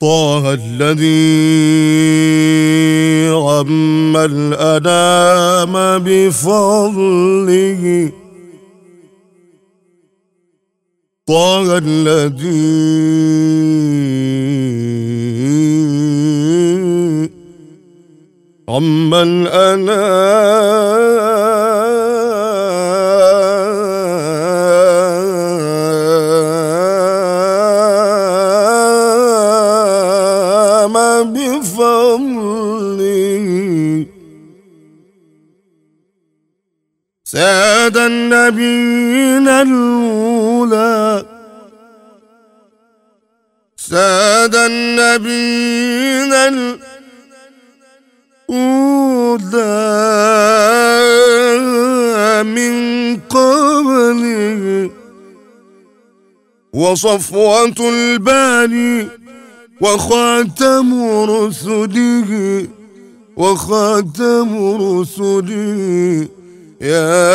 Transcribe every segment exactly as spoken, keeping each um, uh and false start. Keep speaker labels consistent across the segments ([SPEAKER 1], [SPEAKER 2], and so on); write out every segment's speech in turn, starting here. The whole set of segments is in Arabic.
[SPEAKER 1] طه الذي عم الأنام بفضله، طه الذي عم الأنام بفضله، ساد النبيين الأولى، ساد النبيين الأولى من قبله، وصفوة الباني وخاتم رسله، وخاتم رسله. يا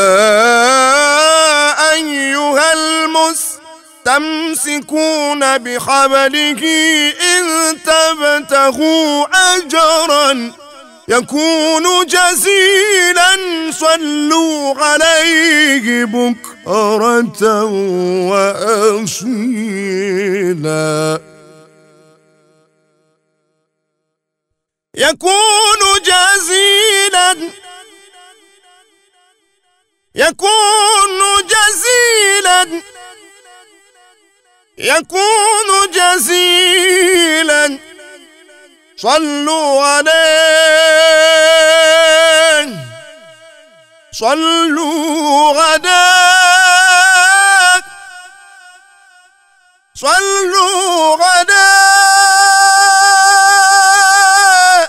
[SPEAKER 1] أيها المستمسكون بحبله إن تبتغوا أجرا يكون جزيلا صلوا عليه بكرة وأصيلا، يكون جزيلا يكون جزيلا يكون جزيلا صلوا عليه، صلوا عليه، صلوا عليه،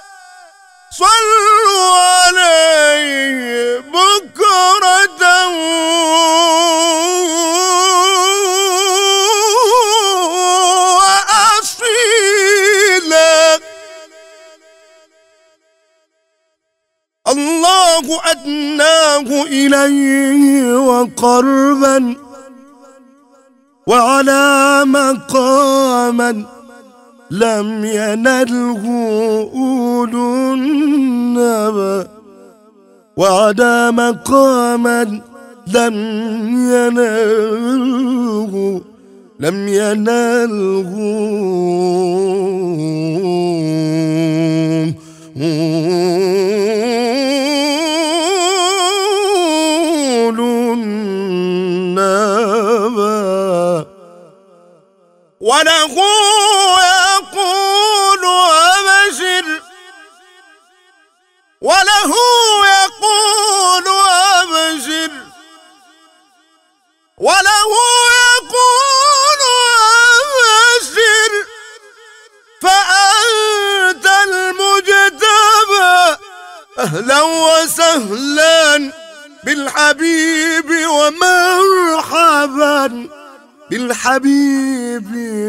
[SPEAKER 1] صلوا عليه بكرة وأصيلا. الله أدناه إليه وقربا، وعلى مقاما لم ينله أولو النبى، وعلى مقاما لم ينله لم ينله أولو النبى، وله يقول أبشر، وله يقول أبشر، وله يقول أبشر فأنت المجتبى. أهلا وسهلا بالحبيب ومرحبا بالحبيب،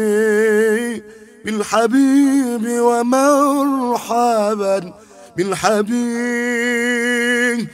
[SPEAKER 1] بالحبيب ومرحبا بالحبيب.